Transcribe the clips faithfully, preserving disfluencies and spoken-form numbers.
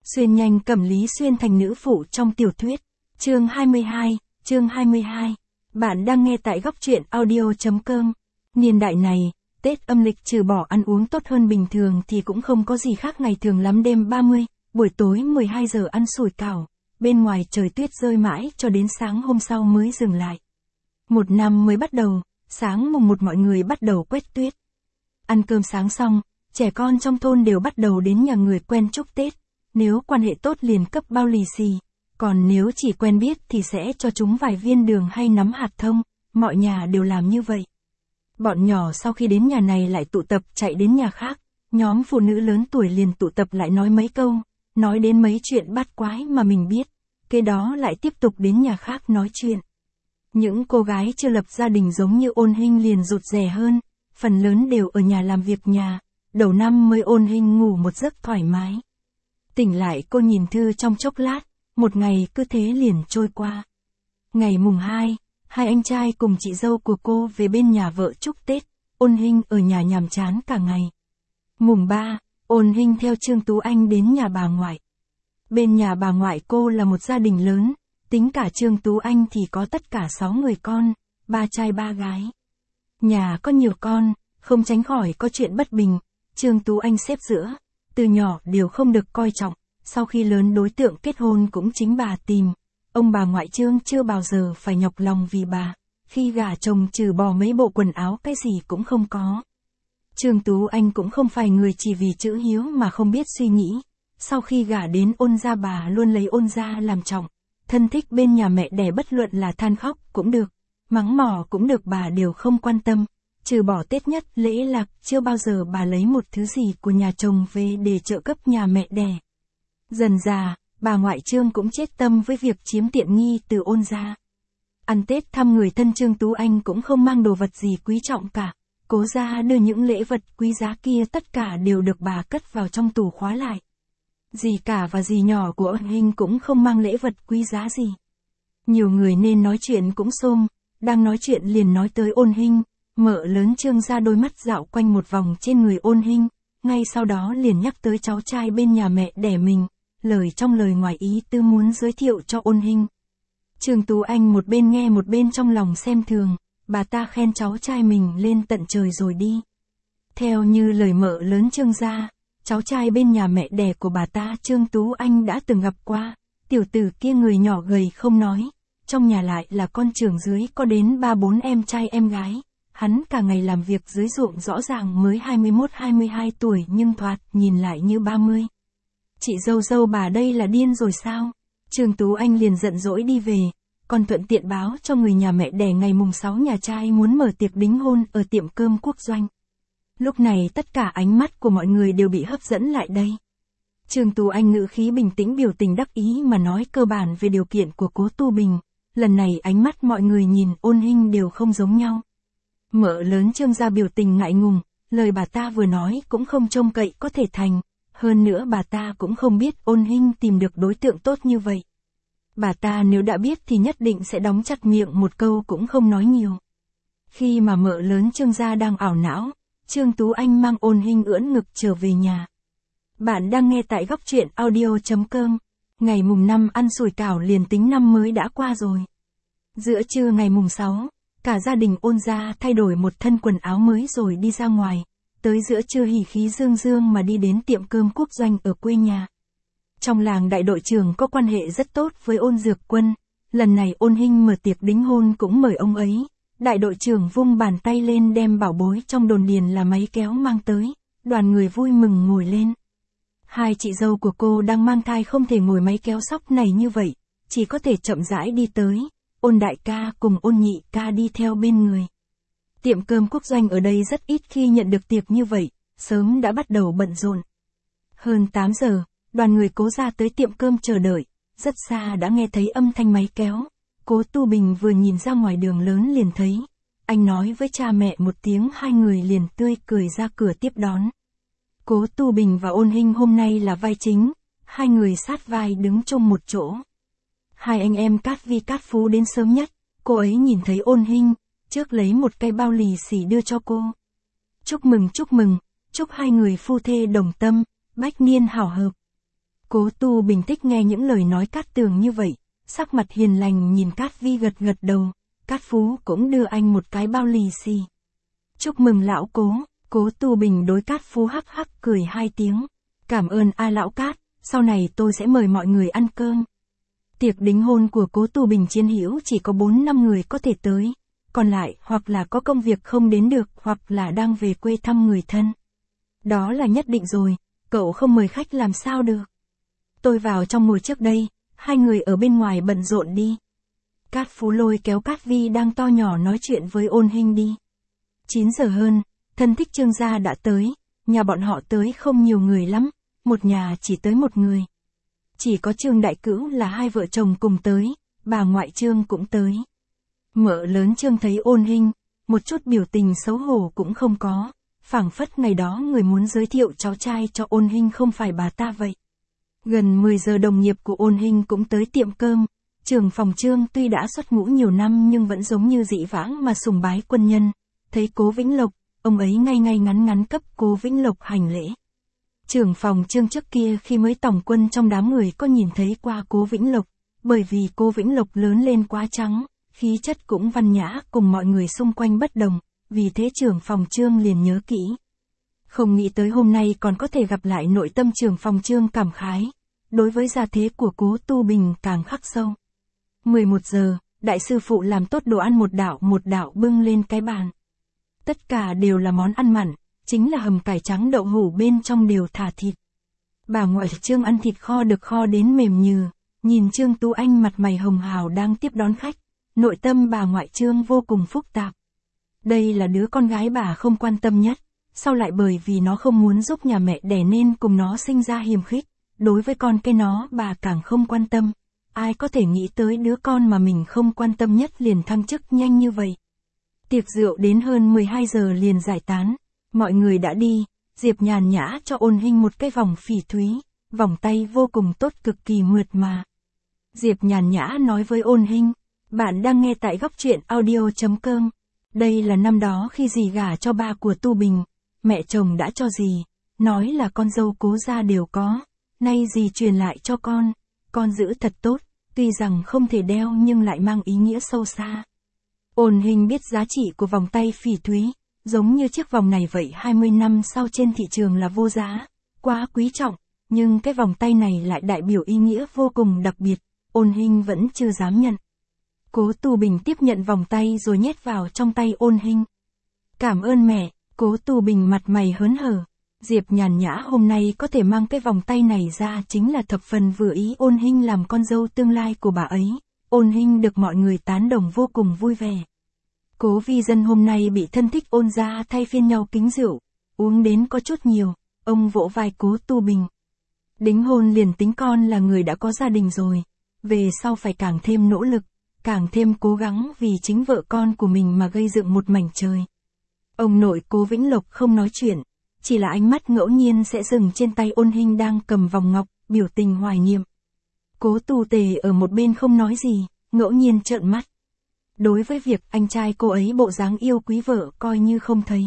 Xuyên nhanh Cẩm Lý Xuyên thành nữ phụ trong tiểu thuyết. Chương hai mươi hai, chương hai mươi hai. Bạn đang nghe tại góc truyện audio chấm com. Niên đại này, Tết âm lịch trừ bỏ ăn uống tốt hơn bình thường thì cũng không có gì khác ngày thường lắm. Đêm ba mươi, buổi tối mười hai giờ ăn sủi cảo, bên ngoài trời tuyết rơi mãi cho đến sáng hôm sau mới dừng lại. Một năm mới bắt đầu, sáng mùng một mọi người bắt đầu quét tuyết. Ăn cơm sáng xong, trẻ con trong thôn đều bắt đầu đến nhà người quen chúc Tết. Nếu quan hệ tốt liền cấp bao lì xì, còn nếu chỉ quen biết thì sẽ cho chúng vài viên đường hay nắm hạt thông, mọi nhà đều làm như vậy. Bọn nhỏ sau khi đến nhà này lại tụ tập chạy đến nhà khác, nhóm phụ nữ lớn tuổi liền tụ tập lại nói mấy câu, nói đến mấy chuyện bát quái mà mình biết, kế đó lại tiếp tục đến nhà khác nói chuyện. Những cô gái chưa lập gia đình giống như Ôn Hinh liền rụt rè hơn, phần lớn đều ở nhà làm việc nhà, đầu năm mới Ôn Hinh ngủ một giấc thoải mái. Tỉnh lại cô nhìn thư trong chốc lát, một ngày cứ thế liền trôi qua. Ngày mùng hai, hai anh trai cùng chị dâu của cô về bên nhà vợ chúc Tết, Ôn Hinh ở nhà nhàm chán cả ngày. Mùng ba, Ôn Hinh theo Trương Tú Anh đến nhà bà ngoại. Bên nhà bà ngoại cô là một gia đình lớn, tính cả Trương Tú Anh thì có tất cả sáu người con, ba trai ba gái. Nhà có nhiều con, không tránh khỏi có chuyện bất bình, Trương Tú Anh xếp giữa. Từ nhỏ đều không được coi trọng, sau khi lớn đối tượng kết hôn cũng chính bà tìm. Ông bà ngoại Trương chưa bao giờ phải nhọc lòng vì bà, khi gả chồng trừ bỏ mấy bộ quần áo cái gì cũng không có. Trương Tú Anh cũng không phải người chỉ vì chữ hiếu mà không biết suy nghĩ, sau khi gả đến Ôn gia bà luôn lấy Ôn gia làm trọng, thân thích bên nhà mẹ đẻ bất luận là than khóc cũng được, mắng mỏ cũng được bà đều không quan tâm. Trừ bỏ Tết nhất lễ lạc, chưa bao giờ bà lấy một thứ gì của nhà chồng về để trợ cấp nhà mẹ đẻ. Dần dà, bà ngoại Trương cũng chết tâm với việc chiếm tiện nghi từ Ôn gia. Ăn Tết thăm người thân Trương Tú Anh cũng không mang đồ vật gì quý trọng cả. Cố gia đưa những lễ vật quý giá kia tất cả đều được bà cất vào trong tủ khóa lại. Dì cả và dì nhỏ của Ôn Hinh cũng không mang lễ vật quý giá gì. Nhiều người nên nói chuyện cũng xôm, đang nói chuyện liền nói tới Ôn Hinh. Mợ lớn Trương ra đôi mắt dạo quanh một vòng trên người Ôn Hinh, ngay sau đó liền nhắc tới cháu trai bên nhà mẹ đẻ mình, lời trong lời ngoài ý tư muốn giới thiệu cho Ôn Hinh. Trương Tú Anh một bên nghe một bên trong lòng xem thường, bà ta khen cháu trai mình lên tận trời rồi đi. Theo như lời mợ lớn Trương gia, cháu trai bên nhà mẹ đẻ của bà ta Trương Tú Anh đã từng gặp qua, tiểu tử kia người nhỏ gầy không nói, trong nhà lại là con trưởng dưới có đến ba bốn em trai em gái. Hắn cả ngày làm việc dưới ruộng rõ ràng mới hai mươi mốt hai mươi hai tuổi nhưng thoạt nhìn lại như ba mươi. Chị dâu dâu bà đây là điên rồi sao? Trương Tú Anh liền giận dỗi đi về, còn thuận tiện báo cho người nhà mẹ đẻ ngày mùng sáu nhà trai muốn mở tiệc đính hôn ở tiệm cơm Quốc Doanh. Lúc này tất cả ánh mắt của mọi người đều bị hấp dẫn lại đây. Trương Tú Anh ngữ khí bình tĩnh biểu tình đắc ý mà nói cơ bản về điều kiện của Cố Tu Bình, lần này ánh mắt mọi người nhìn Ôn Hinh đều không giống nhau. Mợ lớn Trương gia biểu tình ngại ngùng, lời bà ta vừa nói cũng không trông cậy có thể thành, hơn nữa bà ta cũng không biết Ôn Hinh tìm được đối tượng tốt như vậy. Bà ta nếu đã biết thì nhất định sẽ đóng chặt miệng một câu cũng không nói nhiều. Khi mà mợ lớn Trương gia đang ảo não, Trương Tú Anh mang Ôn Hinh ưỡn ngực trở về nhà. Bạn đang nghe tại góc truyện audio chấm com. Ngày mùng năm ăn sủi cảo liền tính năm mới đã qua rồi. Giữa trưa ngày mùng sáu, cả gia đình Ôn gia thay đổi một thân quần áo mới rồi đi ra ngoài, tới giữa trưa hỉ khí dương dương mà đi đến tiệm cơm Quốc Doanh ở quê nhà. Trong làng đại đội trưởng có quan hệ rất tốt với Ôn Dược Quân, lần này Ôn Hinh mở tiệc đính hôn cũng mời ông ấy. Đại đội trưởng vung bàn tay lên đem bảo bối trong đồn điền là máy kéo mang tới, đoàn người vui mừng ngồi lên. Hai chị dâu của cô đang mang thai không thể ngồi máy kéo sóc này như vậy, chỉ có thể chậm rãi đi tới. Ôn đại ca cùng Ôn nhị ca đi theo bên người. Tiệm cơm Quốc Doanh ở đây rất ít khi nhận được tiệc như vậy, sớm đã bắt đầu bận rộn. Hơn tám giờ, đoàn người Cố ra tới tiệm cơm chờ đợi, rất xa đã nghe thấy âm thanh máy kéo. Cố Tu Bình vừa nhìn ra ngoài đường lớn liền thấy, anh nói với cha mẹ một tiếng hai người liền tươi cười ra cửa tiếp đón. Cố Tu Bình và Ôn Hinh hôm nay là vai chính, hai người sát vai đứng chung một chỗ. Hai anh em Cát Vi Cát Phú đến sớm nhất, cô ấy nhìn thấy Ôn Hinh, trước lấy một cây bao lì xì đưa cho cô. Chúc mừng chúc mừng, chúc hai người phu thê đồng tâm, bách niên hảo hợp. Cố Tu Bình thích nghe những lời nói Cát Tường như vậy, sắc mặt hiền lành nhìn Cát Vi gật gật đầu, Cát Phú cũng đưa anh một cái bao lì xì. Chúc mừng lão Cố, Cố Tu Bình đối Cát Phú hắc hắc cười hai tiếng. Cảm ơn a lão Cát, sau này tôi sẽ mời mọi người ăn cơm. Tiệc đính hôn của Cố Tu Bình chiến hữu chỉ có bốn năm người có thể tới, còn lại hoặc là có công việc không đến được hoặc là đang về quê thăm người thân. Đó là nhất định rồi, cậu không mời khách làm sao được. Tôi vào trong ngồi trước đây, hai người ở bên ngoài bận rộn đi. Cát Phú lôi kéo Cát Vi đang to nhỏ nói chuyện với Ôn Hinh đi. chín giờ hơn, thân thích Trương gia đã tới, nhà bọn họ tới không nhiều người lắm, một nhà chỉ tới một người. Chỉ có Trương Đại Cữu là hai vợ chồng cùng tới, bà ngoại Trương cũng tới. Mợ lớn Trương thấy Ôn Hinh, một chút biểu tình xấu hổ cũng không có, phảng phất ngày đó người muốn giới thiệu cháu trai cho Ôn Hinh không phải bà ta vậy. Gần mười giờ đồng nghiệp của Ôn Hinh cũng tới tiệm cơm, trưởng phòng Trương tuy đã xuất ngũ nhiều năm nhưng vẫn giống như dị vãng mà sùng bái quân nhân, thấy Cố Vĩnh Lộc, ông ấy ngay ngay ngắn ngắn cấp Cố Vĩnh Lộc hành lễ. Trưởng phòng Trương trước kia khi mới tổng quân trong đám người có nhìn thấy qua Cố Vĩnh Lộc, bởi vì Cố Vĩnh Lộc lớn lên quá trắng, khí chất cũng văn nhã cùng mọi người xung quanh bất đồng, vì thế trưởng phòng Trương liền nhớ kỹ. Không nghĩ tới hôm nay còn có thể gặp lại, nội tâm trưởng phòng Trương cảm khái, đối với gia thế của Cố Tu Bình càng khắc sâu. mười một giờ, đại sư phụ làm tốt đồ ăn một đạo một đạo bưng lên cái bàn. Tất cả đều là món ăn mặn, chính là hầm cải trắng đậu hũ bên trong đều thả thịt. Bà ngoại Trương ăn thịt kho được kho đến mềm nhừ, nhìn Trương Tú Anh mặt mày hồng hào đang tiếp đón khách, nội tâm bà ngoại Trương vô cùng phức tạp. Đây là đứa con gái bà không quan tâm nhất, sau lại bởi vì nó không muốn giúp nhà mẹ đẻ nên cùng nó sinh ra hiềm khích, đối với con cái nó bà càng không quan tâm. Ai có thể nghĩ tới đứa con mà mình không quan tâm nhất liền thăng chức nhanh như vậy. Tiệc rượu đến hơn mười hai giờ liền giải tán, mọi người đã đi, Diệp nhàn nhã cho Ôn Hinh một cái vòng phỉ thúy, vòng tay vô cùng tốt cực kỳ mượt mà. Diệp nhàn nhã nói với Ôn Hinh, bạn đang nghe tại góc truyện audio chấm com. Đây là năm đó khi dì gả cho ba của Tu Bình, mẹ chồng đã cho dì, nói là con dâu Cố gia đều có, nay dì truyền lại cho con, con giữ thật tốt, tuy rằng không thể đeo nhưng lại mang ý nghĩa sâu xa. Ôn Hinh biết giá trị của vòng tay phỉ thúy, giống như chiếc vòng này vậy hai mươi năm sau trên thị trường là vô giá, quá quý trọng, nhưng cái vòng tay này lại đại biểu ý nghĩa vô cùng đặc biệt, Ôn Hinh vẫn chưa dám nhận. Cố Tu Bình tiếp nhận vòng tay rồi nhét vào trong tay Ôn Hinh. Cảm ơn mẹ, Cố Tu Bình mặt mày hớn hở. Diệp nhàn nhã hôm nay có thể mang cái vòng tay này ra chính là thập phần vừa ý Ôn Hinh làm con dâu tương lai của bà ấy. Ôn Hinh được mọi người tán đồng vô cùng vui vẻ. Cố Vi Dân hôm nay bị thân thích Ôn gia thay phiên nhau kính rượu, uống đến có chút nhiều, ông vỗ vai Cố Tu Bình. Đính hôn liền tính con là người đã có gia đình rồi, về sau phải càng thêm nỗ lực, càng thêm cố gắng vì chính vợ con của mình mà gây dựng một mảnh trời. Ông nội Cố Vĩnh Lộc không nói chuyện, chỉ là ánh mắt ngẫu nhiên sẽ dừng trên tay Ôn Hinh đang cầm vòng ngọc, biểu tình hoài niệm. Cố Tu Tề ở một bên không nói gì, ngẫu nhiên trợn mắt. Đối với việc anh trai cô ấy bộ dáng yêu quý vợ coi như không thấy.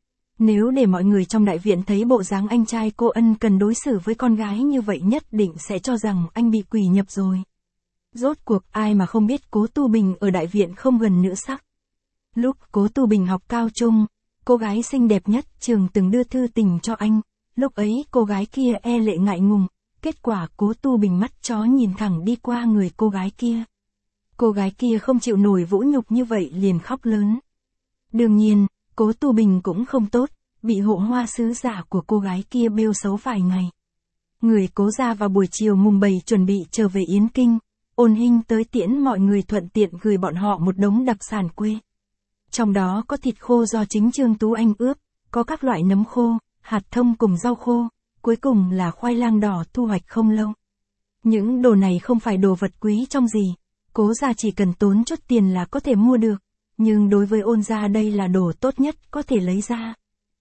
Nếu để mọi người trong đại viện thấy bộ dáng anh trai cô ân cần đối xử với con gái như vậy nhất định sẽ cho rằng anh bị quỷ nhập rồi. Rốt cuộc ai mà không biết Cố Tu Bình ở đại viện không gần nữ sắc. Lúc Cố Tu Bình học cao trung, cô gái xinh đẹp nhất trường từng đưa thư tình cho anh, lúc ấy cô gái kia e lệ ngại ngùng, kết quả Cố Tu Bình mắt chó nhìn thẳng đi qua người cô gái kia. Cô gái kia không chịu nổi vũ nhục như vậy liền khóc lớn. Đương nhiên, Cố Tu Bình cũng không tốt, bị hộ hoa sứ giả của cô gái kia bêu xấu vài ngày. Người Cố gia vào buổi chiều mùng bảy chuẩn bị trở về Yến Kinh, Ôn Hinh tới tiễn mọi người thuận tiện gửi bọn họ một đống đặc sản quê. Trong đó có thịt khô do chính Trương Tú Anh ướp, có các loại nấm khô, hạt thông cùng rau khô, cuối cùng là khoai lang đỏ thu hoạch không lâu. Những đồ này không phải đồ vật quý trong gì, Cố gia chỉ cần tốn chút tiền là có thể mua được, nhưng đối với Ôn gia đây là đồ tốt nhất có thể lấy ra.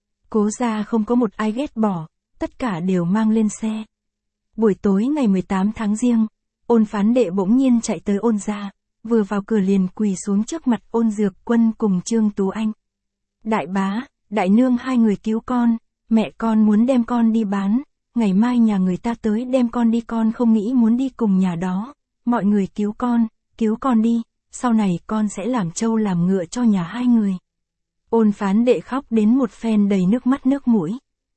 Cố gia không có một ai ghét bỏ, tất cả đều mang lên xe. Buổi tối ngày mười tám tháng Giêng, Ôn Phán Đệ bỗng nhiên chạy tới Ôn gia, vừa vào cửa liền quỳ xuống trước mặt Ôn Dược Quân cùng Trương Tú Anh. Đại bá, đại nương hai người cứu con, mẹ con muốn đem con đi bán, ngày mai nhà người ta tới đem con đi, con không nghĩ muốn đi cùng nhà đó, mọi người cứu con, cứu con đi, sau này con sẽ làm trâu làm ngựa cho nhà hai người. Ôn Phán Đệ khóc đến một phen đầy nước mắt nước mũi.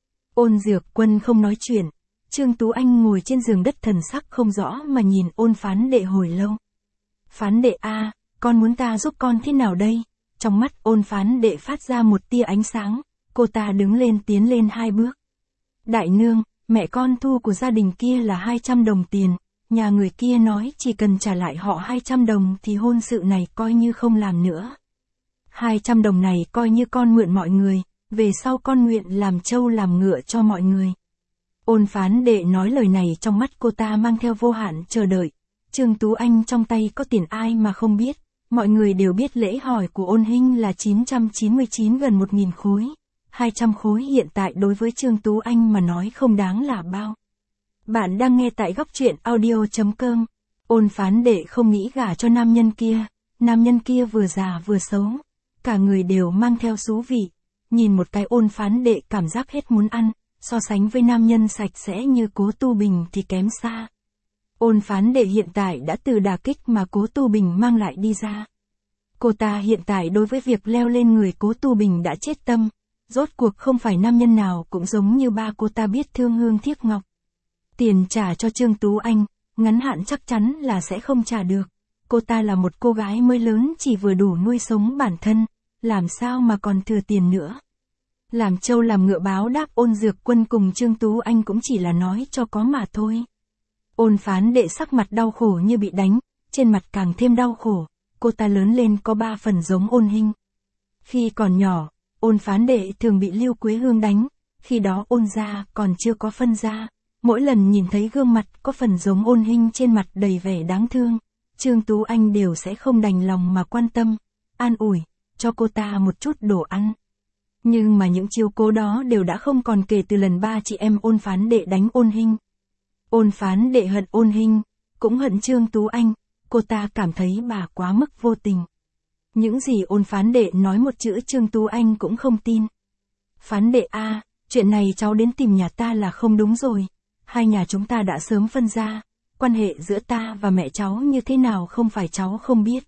Ôn Dược Quân không nói chuyện, Trương Tú Anh ngồi trên giường đất thần sắc không rõ mà nhìn Ôn Phán Đệ hồi lâu. Phán Đệ a, con muốn ta giúp con thế nào đây? Trong mắt Ôn Phán Đệ phát ra một tia ánh sáng, cô ta đứng lên tiến lên hai bước. Đại nương, mẹ con thu của gia đình kia là hai trăm đồng tiền, nhà người kia nói chỉ cần trả lại họ hai trăm đồng thì hôn sự này coi như không làm nữa. hai trăm đồng này coi như con mượn mọi người, về sau con nguyện làm trâu làm ngựa cho mọi người. Ôn Phán Đệ nói lời này trong mắt cô ta mang theo vô hạn chờ đợi. Trương Tú Anh trong tay có tiền ai mà không biết, mọi người đều biết lễ hỏi của Ôn Hinh là chín trăm chín mươi chín gần một nghìn khối. hai trăm khối hiện tại đối với Trương Tú Anh mà nói không đáng là bao. Bạn đang nghe tại góc truyện audio chấm com. Ôn Phán Đệ không nghĩ gả cho nam nhân kia, nam nhân kia vừa già vừa xấu, cả người đều mang theo xú vị, nhìn một cái Ôn Phán Đệ cảm giác hết muốn ăn, so sánh với nam nhân sạch sẽ như Cố Tu Bình thì kém xa. Ôn Phán Đệ hiện tại đã từ đả kích mà Cố Tu Bình mang lại đi ra. Cô ta hiện tại đối với việc leo lên người Cố Tu Bình đã chết tâm, rốt cuộc không phải nam nhân nào cũng giống như ba cô ta biết thương hương tiếc ngọc. Tiền trả cho Trương Tú Anh, ngắn hạn chắc chắn là sẽ không trả được. Cô ta là một cô gái mới lớn chỉ vừa đủ nuôi sống bản thân, làm sao mà còn thừa tiền nữa. Làm trâu làm ngựa báo đáp Ôn Dược Quân cùng Trương Tú Anh cũng chỉ là nói cho có mà thôi. Ôn Phán Đệ sắc mặt đau khổ như bị đánh, trên mặt càng thêm đau khổ, cô ta lớn lên có ba phần giống Ôn Hinh. Khi còn nhỏ, Ôn Phán Đệ thường bị Lưu Quế Hương đánh, khi đó Ôn gia còn chưa có phân gia. Mỗi lần nhìn thấy gương mặt có phần giống Ôn Hinh trên mặt đầy vẻ đáng thương, Trương Tú Anh đều sẽ không đành lòng mà quan tâm, an ủi, cho cô ta một chút đồ ăn. Nhưng mà những chiếu cố đó đều đã không còn kể từ lần ba chị em Ôn Phán Đệ đánh Ôn Hinh. Ôn Phán Đệ hận Ôn Hinh, cũng hận Trương Tú Anh, cô ta cảm thấy bà quá mức vô tình. Những gì Ôn Phán Đệ nói một chữ Trương Tú Anh cũng không tin. Phán Đệ a, chuyện này cháu đến tìm nhà ta là không đúng rồi. Hai nhà chúng ta đã sớm phân ra, quan hệ giữa ta và mẹ cháu như thế nào không phải cháu không biết.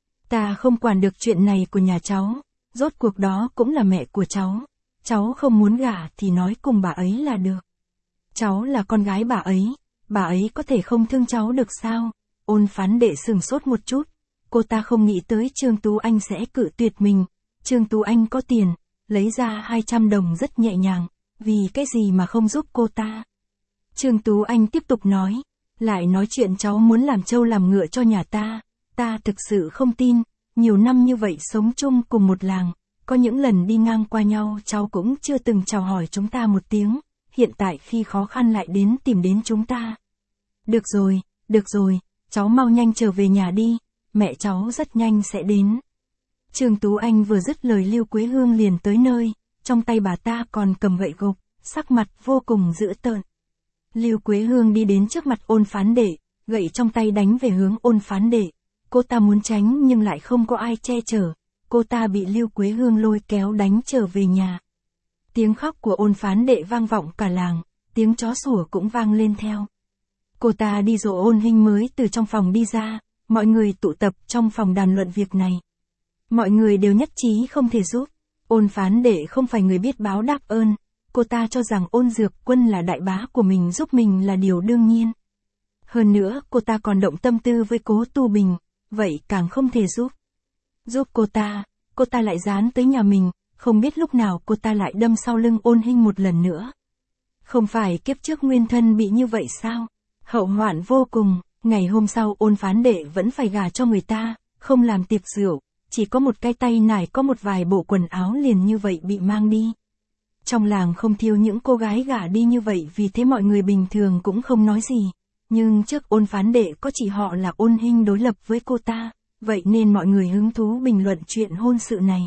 Ta không quản được chuyện này của nhà cháu, rốt cuộc đó cũng là mẹ của cháu. Cháu không muốn gả thì nói cùng bà ấy là được. Cháu là con gái bà ấy, bà ấy có thể không thương cháu được sao? Ôn Phán Đệ sừng sốt một chút, cô ta không nghĩ tới Trương Tú Anh sẽ cự tuyệt mình. Trương Tú Anh có tiền, lấy ra hai trăm đồng rất nhẹ nhàng, vì cái gì mà không giúp cô ta? Trương Tú Anh tiếp tục nói, lại nói chuyện cháu muốn làm trâu làm ngựa cho nhà ta, ta thực sự không tin, nhiều năm như vậy sống chung cùng một làng, có những lần đi ngang qua nhau cháu cũng chưa từng chào hỏi chúng ta một tiếng, hiện tại khi khó khăn lại đến tìm đến chúng ta. Được rồi, được rồi, cháu mau nhanh trở về nhà đi, mẹ cháu rất nhanh sẽ đến. Trương Tú Anh vừa dứt lời Lưu Quế Hương liền tới nơi, trong tay bà ta còn cầm gậy gộc, sắc mặt vô cùng dữ tợn. Lưu Quế Hương đi đến trước mặt Ôn Phán Đệ, gậy trong tay đánh về hướng Ôn Phán Đệ. Cô ta muốn tránh nhưng lại không có ai che chở, cô ta bị Lưu Quế Hương lôi kéo đánh trở về nhà. Tiếng khóc của Ôn Phán Đệ vang vọng cả làng, tiếng chó sủa cũng vang lên theo. Cô ta đi dỗ Ôn Hinh mới từ trong phòng đi ra, mọi người tụ tập trong phòng đàm luận việc này. Mọi người đều nhất trí không thể giúp. Ôn Phán Đệ không phải người biết báo đáp ơn. Cô ta cho rằng Ôn Dược Quân là đại bá của mình giúp mình là điều đương nhiên. Hơn nữa cô ta còn động tâm tư với Cố Tu Bình, vậy càng không thể giúp. Giúp cô ta, cô ta lại dán tới nhà mình, không biết lúc nào cô ta lại đâm sau lưng Ôn Hinh một lần nữa. Không phải kiếp trước nguyên thân bị như vậy sao? Hậu hoạn vô cùng, ngày hôm sau Ôn Phán Đệ vẫn phải gả cho người ta, không làm tiệc rượu, chỉ có một cái tay nải có một vài bộ quần áo liền như vậy bị mang đi. Trong làng không thiếu những cô gái gả đi như vậy vì thế mọi người bình thường cũng không nói gì. Nhưng trước Ôn Phán Đệ có chỉ họ là Ôn Hinh đối lập với cô ta, vậy nên mọi người hứng thú bình luận chuyện hôn sự này.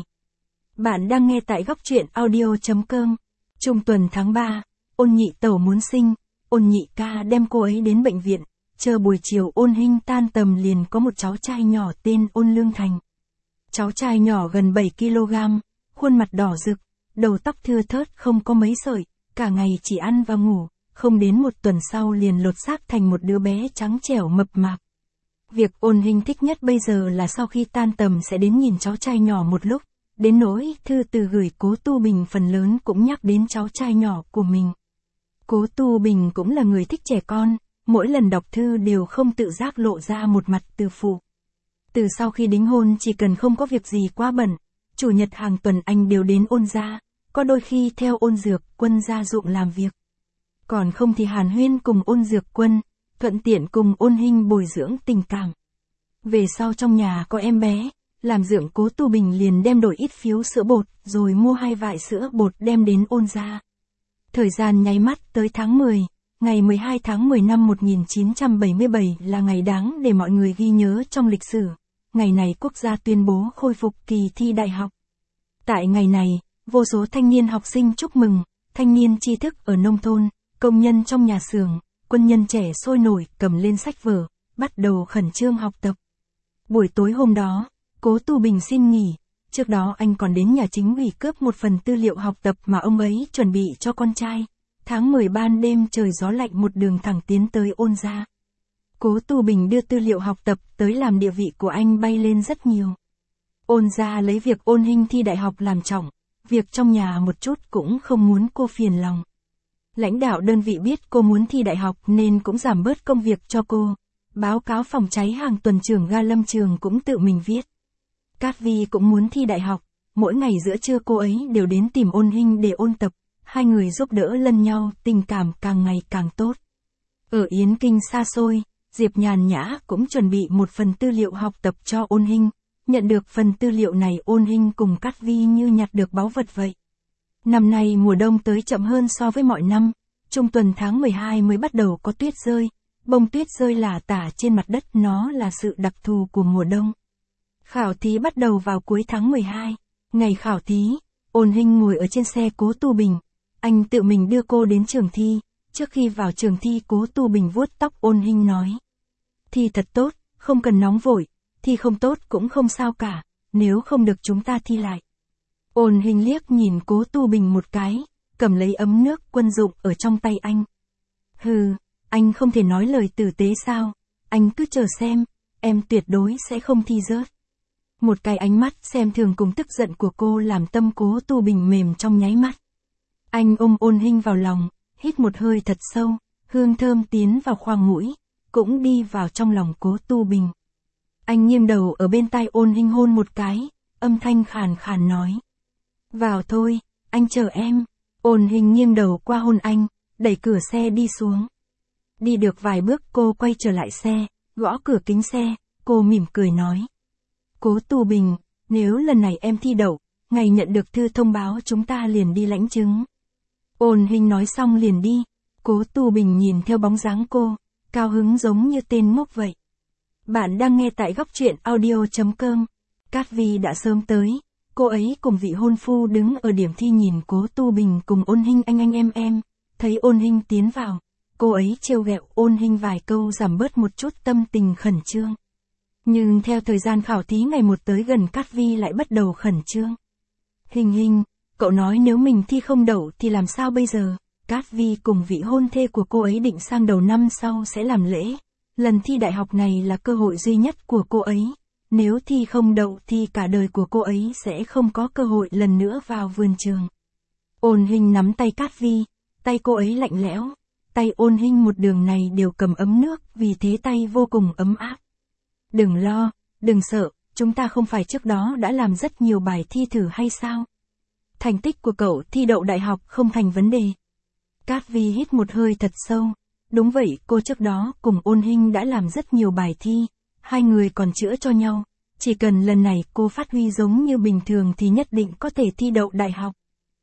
Bạn đang nghe tại góc truyện audio chấm com. Trung tuần tháng ba, Ôn nhị tẩu muốn sinh, Ôn nhị ca đem cô ấy đến bệnh viện, chờ buổi chiều Ôn Hinh tan tầm liền có một cháu trai nhỏ tên Ôn Lương Thành. Cháu trai nhỏ gần bảy ki lô gam, khuôn mặt đỏ rực, đầu tóc thưa thớt không có mấy sợi, cả ngày chỉ ăn và ngủ, không đến một tuần sau liền lột xác thành một đứa bé trắng trẻo mập mạp. Việc Ôn Hinh thích nhất bây giờ là sau khi tan tầm sẽ đến nhìn cháu trai nhỏ một lúc, đến nỗi thư từ gửi Cố Tu Bình phần lớn cũng nhắc đến cháu trai nhỏ của mình. Cố Tu Bình cũng là người thích trẻ con, mỗi lần đọc thư đều không tự giác lộ ra một mặt từ phụ. Từ sau khi đính hôn chỉ cần không có việc gì quá bận, chủ nhật hàng tuần anh đều đến Ôn gia, có đôi khi theo Ôn Dược Quân ra ruộng làm việc. Còn không thì hàn huyên cùng Ôn Dược Quân, thuận tiện cùng Ôn Hinh bồi dưỡng tình cảm. Về sau trong nhà có em bé, làm dượng Cố Tu Bình liền đem đổi ít phiếu sữa bột rồi mua hai vại sữa bột đem đến Ôn gia. Thời gian nháy mắt tới tháng mười, ngày mười hai tháng mười năm một nghìn chín trăm bảy mươi bảy là ngày đáng để mọi người ghi nhớ trong lịch sử. Ngày này quốc gia tuyên bố khôi phục kỳ thi đại học. Tại ngày này, vô số thanh niên học sinh chúc mừng, thanh niên tri thức ở nông thôn, công nhân trong nhà xưởng, quân nhân trẻ sôi nổi cầm lên sách vở, bắt đầu khẩn trương học tập. Buổi tối hôm đó, Cố Tu Bình xin nghỉ, trước đó anh còn đến nhà chính ủy cướp một phần tư liệu học tập mà ông ấy chuẩn bị cho con trai. Tháng mười ban đêm trời gió lạnh một đường thẳng tiến tới Ôn gia. Cố Tu Bình đưa tư liệu học tập tới làm địa vị của anh bay lên rất nhiều. Ôn gia lấy việc Ôn Hinh thi đại học làm trọng, việc trong nhà một chút cũng không muốn cô phiền lòng. Lãnh đạo đơn vị biết cô muốn thi đại học nên cũng giảm bớt công việc cho cô. Báo cáo phòng cháy hàng tuần trưởng Ga Lâm Trường cũng tự mình viết. Cát Vi cũng muốn thi đại học, mỗi ngày giữa trưa cô ấy đều đến tìm Ôn Hinh để ôn tập, hai người giúp đỡ lẫn nhau, tình cảm càng ngày càng tốt. Ở Yến Kinh xa xôi, Diệp Nhàn Nhã cũng chuẩn bị một phần tư liệu học tập cho Ôn Hinh, nhận được phần tư liệu này Ôn Hinh cùng Cát Vi như nhặt được báu vật vậy. Năm nay mùa đông tới chậm hơn so với mọi năm, trung tuần tháng mười hai mới bắt đầu có tuyết rơi, bông tuyết rơi lả tả trên mặt đất, nó là sự đặc thù của mùa đông. Khảo thí bắt đầu vào cuối tháng mười hai, ngày khảo thí, Ôn Hinh ngồi ở trên xe Cố Tu Bình, anh tự mình đưa cô đến trường thi, trước khi vào trường thi Cố Tu Bình vuốt tóc Ôn Hinh nói. Thi thật tốt, không cần nóng vội, thi không tốt cũng không sao cả, nếu không được chúng ta thi lại. Ôn Hinh liếc nhìn Cố Tu Bình một cái, cầm lấy ấm nước quân dụng ở trong tay anh. Hừ, anh không thể nói lời tử tế sao, anh cứ chờ xem, em tuyệt đối sẽ không thi rớt. Một cái ánh mắt xem thường cùng tức giận của cô làm tâm Cố Tu Bình mềm trong nháy mắt. Anh ôm Ôn Hinh vào lòng, hít một hơi thật sâu, hương thơm tiến vào khoang mũi, cũng đi vào trong lòng Cố Tu Bình. Anh nghiêng đầu ở bên tai Ôn Hinh hôn một cái, âm thanh khàn khàn nói. Vào thôi, anh chờ em. Ôn Hinh nghiêng đầu qua hôn anh, đẩy cửa xe đi xuống. Đi được vài bước cô quay trở lại xe, gõ cửa kính xe, cô mỉm cười nói. Cố Tu Bình, nếu lần này em thi đậu, ngày nhận được thư thông báo chúng ta liền đi lãnh chứng. Ôn Hinh nói xong liền đi, Cố Tu Bình nhìn theo bóng dáng cô, cao hứng giống như tên ngốc vậy. Bạn đang nghe tại góc truyện audio chấm com. Cát Vi đã sớm tới, cô ấy cùng vị hôn phu đứng ở điểm thi nhìn Cố Tu Bình cùng Ôn Hinh anh anh em em, thấy Ôn Hinh tiến vào, cô ấy trêu ghẹo Ôn Hinh vài câu giảm bớt một chút tâm tình khẩn trương. Nhưng theo thời gian khảo thí ngày một tới gần Cát Vi lại bắt đầu khẩn trương. Hình Hình, cậu nói nếu mình thi không đậu thì làm sao bây giờ? Cát Vi cùng vị hôn thê của cô ấy định sang đầu năm sau sẽ làm lễ. Lần thi đại học này là cơ hội duy nhất của cô ấy. Nếu thi không đậu thì cả đời của cô ấy sẽ không có cơ hội lần nữa vào vườn trường. Ôn Hinh nắm tay Cát Vi, tay cô ấy lạnh lẽo. Tay Ôn Hinh một đường này đều cầm ấm nước, vì thế tay vô cùng ấm áp. Đừng lo, đừng sợ, chúng ta không phải trước đó đã làm rất nhiều bài thi thử hay sao? Thành tích của cậu thi đậu đại học không thành vấn đề. Cát Vi hít một hơi thật sâu. Đúng vậy, cô trước đó cùng Ôn Hinh đã làm rất nhiều bài thi, hai người còn chữa cho nhau. Chỉ cần lần này cô phát huy giống như bình thường thì nhất định có thể thi đậu đại học.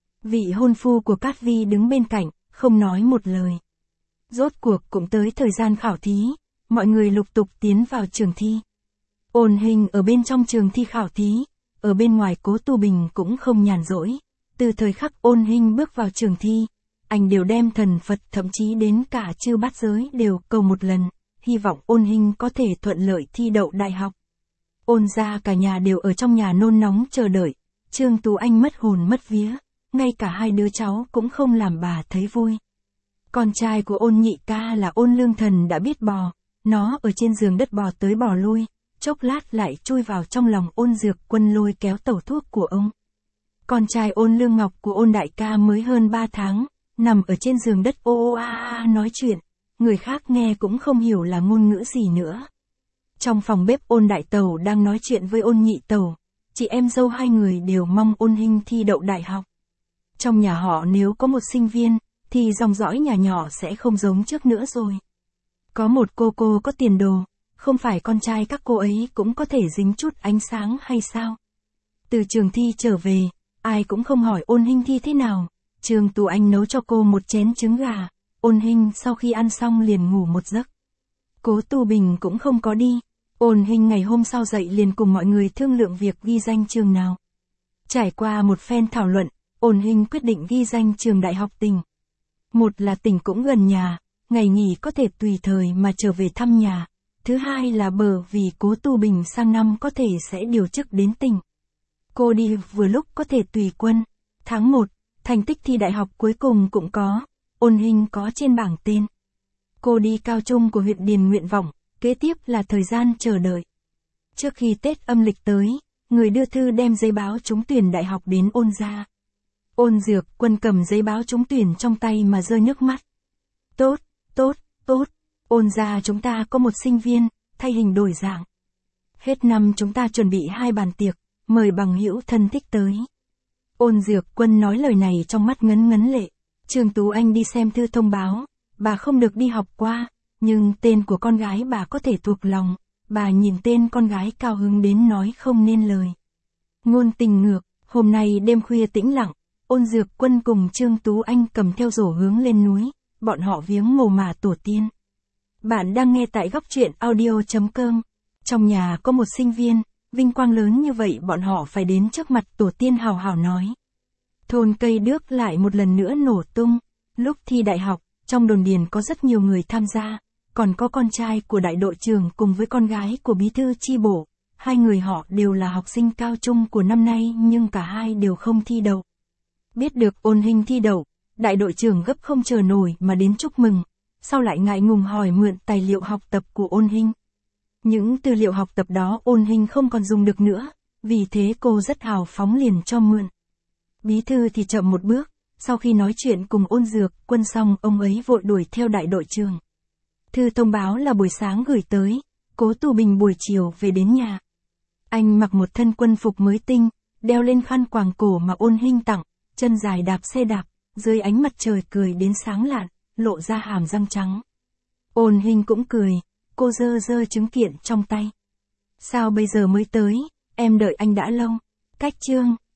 Vị hôn phu của Cát Vi đứng bên cạnh, không nói một lời. Rốt cuộc cũng tới thời gian khảo thí, mọi người lục tục tiến vào trường thi. Ôn Hinh ở bên trong trường thi khảo thí, ở bên ngoài Cố Tu Bình cũng không nhàn rỗi. Từ thời khắc Ôn Hinh bước vào trường thi, anh đều đem thần Phật thậm chí đến cả chư bát giới đều cầu một lần, hy vọng Ôn Hinh có thể thuận lợi thi đậu đại học. Ôn gia cả nhà đều ở trong nhà nôn nóng chờ đợi, Trương Tú Anh mất hồn mất vía, ngay cả hai đứa cháu cũng không làm bà thấy vui. Con trai của Ôn Nhị Ca là Ôn Lương Thần đã biết bò, nó ở trên giường đất bò tới bò lui, chốc lát lại chui vào trong lòng Ôn Dược Quân lôi kéo tẩu thuốc của ông. Con trai Ôn Lương Ngọc của Ôn Đại Ca mới hơn ba tháng, nằm ở trên giường đất ô ô a a nói chuyện, người khác nghe cũng không hiểu là ngôn ngữ gì nữa. Trong phòng bếp Ôn Đại Tẩu đang nói chuyện với Ôn Nhị Tẩu, chị em dâu hai người đều mong Ôn Hinh thi đậu đại học. Trong nhà họ nếu có một sinh viên, thì dòng dõi nhà nhỏ sẽ không giống trước nữa rồi. Có một cô cô có tiền đồ, không phải con trai các cô ấy cũng có thể dính chút ánh sáng hay sao? Từ trường thi trở về, ai cũng không hỏi Ôn Hinh thi thế nào. Trương Tú Anh nấu cho cô một chén trứng gà, Ôn Hinh sau khi ăn xong liền ngủ một giấc. Cố Tu Bình cũng không có đi, Ôn Hinh ngày hôm sau dậy liền cùng mọi người thương lượng việc ghi danh trường nào. Trải qua một phen thảo luận, Ôn Hinh quyết định ghi danh trường đại học tỉnh. Một là tỉnh cũng gần nhà, ngày nghỉ có thể tùy thời mà trở về thăm nhà. Thứ hai là bờ vì Cố Tu Bình sang năm có thể sẽ điều chức đến tỉnh. Cô đi vừa lúc có thể tùy quân. Tháng một, thành tích thi đại học cuối cùng cũng có, Ôn Hinh có trên bảng tên. Cô đi cao trung của huyện Điền nguyện vọng, kế tiếp là thời gian chờ đợi. Trước khi Tết âm lịch tới, người đưa thư đem giấy báo trúng tuyển đại học đến Ôn gia. Ôn Dược Quân cầm giấy báo trúng tuyển trong tay mà rơi nước mắt. Tốt, tốt, tốt, Ôn gia chúng ta có một sinh viên, thay hình đổi dạng. Hết năm chúng ta chuẩn bị hai bàn tiệc, mời bằng hữu thân thích tới. Ôn Dược Quân nói lời này trong mắt ngấn ngấn lệ. Trương Tú Anh đi xem thư thông báo, bà không được đi học qua, nhưng tên của con gái bà có thể thuộc lòng, bà nhìn tên con gái cao hứng đến nói không nên lời. Ngôn tình ngược, hôm nay đêm khuya tĩnh lặng, Ôn Dược Quân cùng Trương Tú Anh cầm theo rổ hướng lên núi, bọn họ viếng mồ mả tổ tiên. Bạn đang nghe tại góc truyện audio chấm com. Trong nhà có một sinh viên, vinh quang lớn như vậy bọn họ phải đến trước mặt tổ tiên hào hào nói. Thôn Cây Đước lại một lần nữa nổ tung. Lúc thi đại học, trong đồn điền có rất nhiều người tham gia, còn có con trai của đại đội trưởng cùng với con gái của bí thư chi bộ. Hai người họ đều là học sinh cao trung của năm nay nhưng cả hai đều không thi đậu. Biết được Ôn Hinh thi đậu, đại đội trưởng gấp không chờ nổi mà đến chúc mừng, sau lại ngại ngùng hỏi mượn tài liệu học tập của Ôn Hinh. Những tư liệu học tập đó Ôn Hinh không còn dùng được nữa, vì thế cô rất hào phóng liền cho mượn. Bí thư thì chậm một bước, sau khi nói chuyện cùng Ôn Dược Quân xong ông ấy vội đuổi theo đại đội trưởng. Thư thông báo là buổi sáng gửi tới, Cố Tu Bình buổi chiều về đến nhà. Anh mặc một thân quân phục mới tinh, đeo lên khăn quàng cổ mà Ôn Hinh tặng, chân dài đạp xe đạp, dưới ánh mặt trời cười đến sáng lạn, lộ ra hàm răng trắng. Ôn Hinh cũng cười, cô giơ giơ chứng kiện trong tay. Sao bây giờ mới tới, em đợi anh đã lâu. Cách chương